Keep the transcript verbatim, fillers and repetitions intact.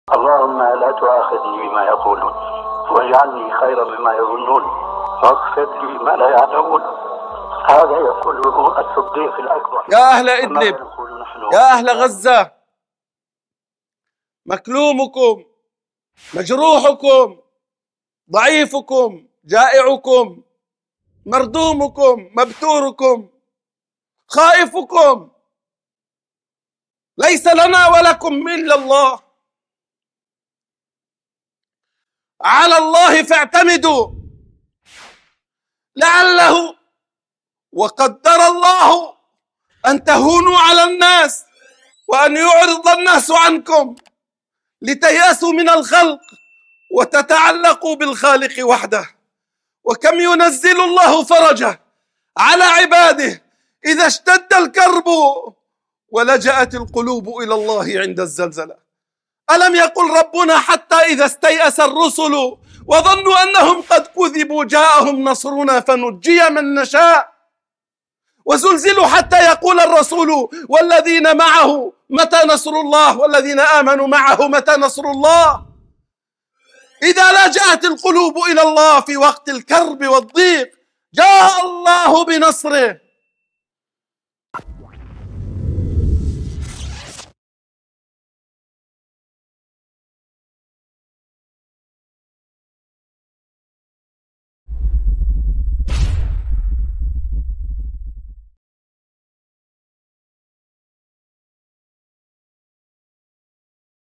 اللهم لا تؤاخذني بما يقولون واجعلني خيرا مما يظنون واغفر لي ما لا يعلمون. هذا يقوله الصديق الأكبر. يا أهل إدلب، يا أهل غزة، مكلومكم، مجروحكم، ضعيفكم، جائعكم، مردومكم، مبتوركم، خائفكم، ليس لنا ولكم إلا الله. على الله فاعتمدوا، لعله وقدر الله أن تهونوا على الناس وأن يعرض الناس عنكم لتيأسوا من الخلق وتتعلقوا بالخالق وحده. وكم ينزل الله فرجه على عباده إذا اشتد الكرب ولجأت القلوب إلى الله عند الزلزلة. ألم يقل ربنا حتى إذا استيأس الرسل وظنوا أنهم قد كذبوا جاءهم نصرنا فنجي من نشاء وزلزلوا حتى يقول الرسول والذين معه متى نصر الله والذين آمنوا معه متى نصر الله. إذا لجأت القلوب إلى الله في وقت الكرب والضيق جاء الله بنصره